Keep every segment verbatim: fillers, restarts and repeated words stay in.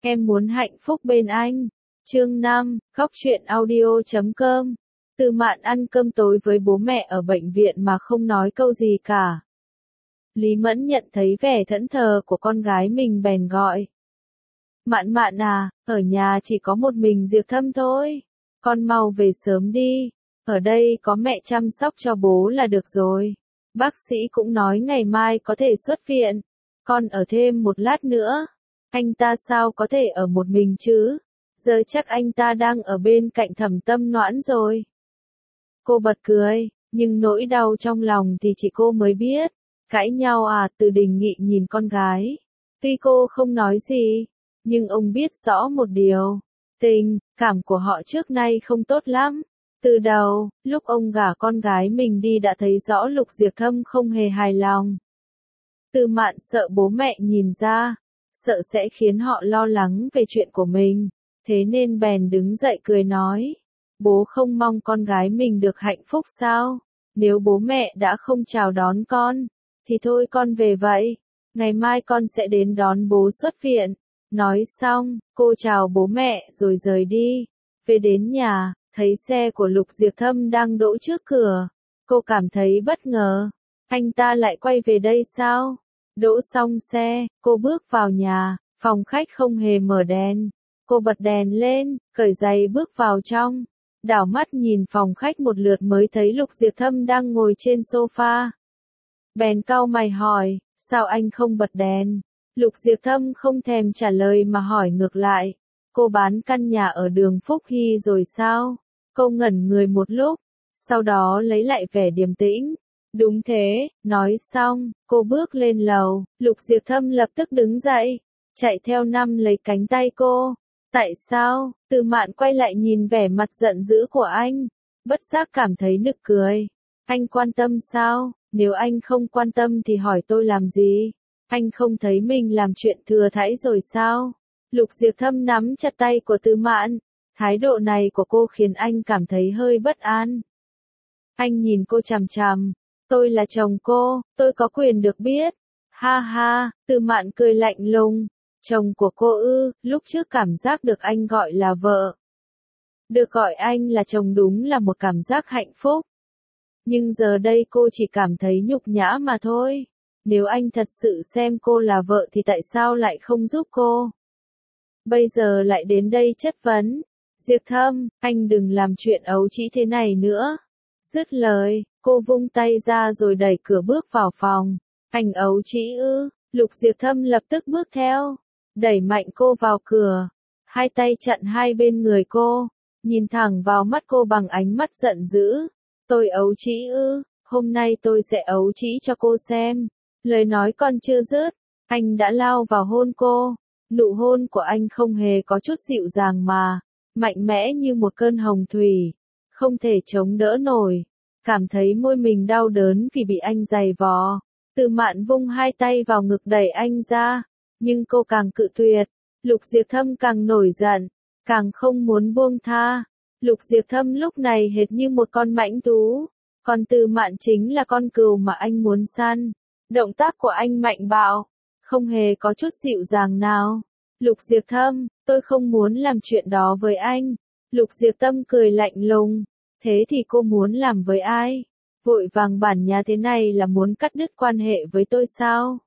Em muốn hạnh phúc bên anh. Chương năm, khóc chuyện audio chấm com. Từ Mạn ăn cơm tối với bố mẹ ở bệnh viện mà không nói câu gì cả. Lý Mẫn nhận thấy vẻ thẫn thờ của con gái mình bèn gọi. Mạn Mạn à, ở nhà chỉ có một mình Diệp Thâm thôi. Con mau về sớm đi. Ở đây có mẹ chăm sóc cho bố là được rồi. Bác sĩ cũng nói ngày mai có thể xuất viện. Con ở thêm một lát nữa. Anh ta sao có thể ở một mình chứ? Giờ chắc anh ta đang ở bên cạnh Thẩm Tâm Noãn rồi. Cô bật cười, nhưng nỗi đau trong lòng thì chỉ cô mới biết. Cãi nhau à? Từ Đình Nghị nhìn con gái. Tuy cô không nói gì, nhưng ông biết rõ một điều. Tình cảm của họ trước nay không tốt lắm. Từ đầu, lúc ông gả con gái mình đi đã thấy rõ Lục Diệp Thâm không hề hài lòng. Từ Mạn sợ bố mẹ nhìn ra, sợ sẽ khiến họ lo lắng về chuyện của mình, thế nên bèn đứng dậy cười nói, bố không mong con gái mình được hạnh phúc sao? Nếu bố mẹ đã không chào đón con, thì thôi con về vậy, ngày mai con sẽ đến đón bố xuất viện. Nói xong, cô chào bố mẹ rồi rời đi. Về đến nhà, thấy xe của Lục Diệp Thâm đang đỗ trước cửa. Cô cảm thấy bất ngờ. Anh ta lại quay về đây sao? Đỗ xong xe, cô bước vào nhà, phòng khách không hề mở đèn. Cô bật đèn lên, cởi giày bước vào trong. Đảo mắt nhìn phòng khách một lượt mới thấy Lục Diệp Thâm đang ngồi trên sofa. Bèn cau mày hỏi, sao anh không bật đèn? Lục Diệp Thâm không thèm trả lời mà hỏi ngược lại, cô bán căn nhà ở đường Phúc Hy rồi sao? Cô ngẩn người một lúc, sau đó lấy lại vẻ điềm tĩnh. Đúng thế, nói xong, cô bước lên lầu, Lục Diệp Thâm lập tức đứng dậy, chạy theo nắm lấy cánh tay cô. Tại sao? Từ Mạn quay lại nhìn vẻ mặt giận dữ của anh, bất giác cảm thấy nực cười. Anh quan tâm sao? Nếu anh không quan tâm thì hỏi tôi làm gì? Anh không thấy mình làm chuyện thừa thãi rồi sao? Lục Diệp Thâm nắm chặt tay của Từ Mạn, thái độ này của cô khiến anh cảm thấy hơi bất an. Anh nhìn cô chằm chằm, tôi là chồng cô, tôi có quyền được biết. Ha ha, Từ Mạn cười lạnh lùng, chồng của cô ư? Lúc trước cảm giác được anh gọi là vợ, được gọi anh là chồng đúng là một cảm giác hạnh phúc. Nhưng giờ đây cô chỉ cảm thấy nhục nhã mà thôi. Nếu anh thật sự xem cô là vợ thì tại sao lại không giúp cô? Bây giờ lại đến đây chất vấn. Diệp Thâm, anh đừng làm chuyện ấu trĩ thế này nữa. Dứt lời, cô vung tay ra rồi đẩy cửa bước vào phòng. Anh ấu trĩ ư? Lục Diệp Thâm lập tức bước theo, đẩy mạnh cô vào cửa. Hai tay chặn hai bên người cô, nhìn thẳng vào mắt cô bằng ánh mắt giận dữ. Tôi ấu trĩ ư? Hôm nay tôi sẽ ấu trĩ cho cô xem. Lời nói còn chưa dứt, anh đã lao vào hôn cô. Nụ hôn của anh không hề có chút dịu dàng mà, mạnh mẽ như một cơn hồng thủy, không thể chống đỡ nổi. Cảm thấy môi mình đau đớn vì bị anh giày vò, Từ Mạn vung hai tay vào ngực đẩy anh ra, nhưng cô càng cự tuyệt. Lục Diệp Thâm càng nổi giận, càng không muốn buông tha. Lục Diệp Thâm lúc này hệt như một con mãnh thú, còn Từ Mạn chính là con cừu mà anh muốn săn. Động tác của anh mạnh bạo, không hề có chút dịu dàng nào. Lục Diệp Thâm, tôi không muốn làm chuyện đó với anh. Lục Diệp Thâm cười lạnh lùng, thế thì cô muốn làm với ai? Vội vàng bản nhà thế này là muốn cắt đứt quan hệ với tôi sao?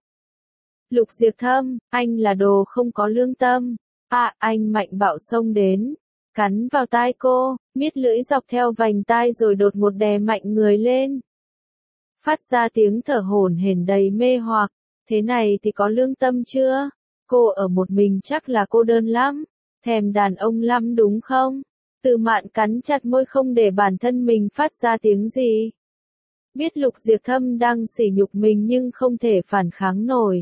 Lục Diệp Thâm, anh là đồ không có lương tâm. À, anh mạnh bạo xông đến, cắn vào tai cô, miết lưỡi dọc theo vành tai rồi đột ngột đè mạnh người lên. Phát ra tiếng thở hổn hển đầy mê hoặc, thế này thì có lương tâm chưa? Cô ở một mình chắc là cô đơn lắm, thèm đàn ông lắm đúng không? Từ Mạn cắn chặt môi không để bản thân mình phát ra tiếng gì. Biết Lục Diệp Thâm đang sỉ nhục mình nhưng không thể phản kháng nổi.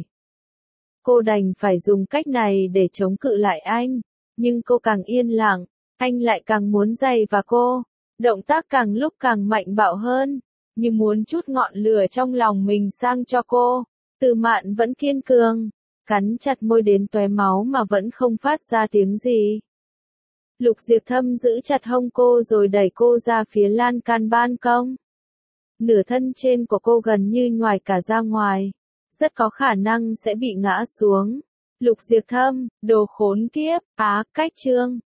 Cô đành phải dùng cách này để chống cự lại anh, nhưng cô càng yên lặng, anh lại càng muốn giày vào cô, động tác càng lúc càng mạnh bạo hơn, như muốn trút ngọn lửa trong lòng mình sang cho cô. Từ Mạn vẫn kiên cường, cắn chặt môi đến tóe máu mà vẫn không phát ra tiếng gì. Lục Diệp Thâm giữ chặt hông cô rồi đẩy cô ra phía lan can ban công. Nửa thân trên của cô gần như nhoài cả ra ngoài, rất có khả năng sẽ bị ngã xuống. Lục Diệp Thâm, đồ khốn kiếp, á, cách chương.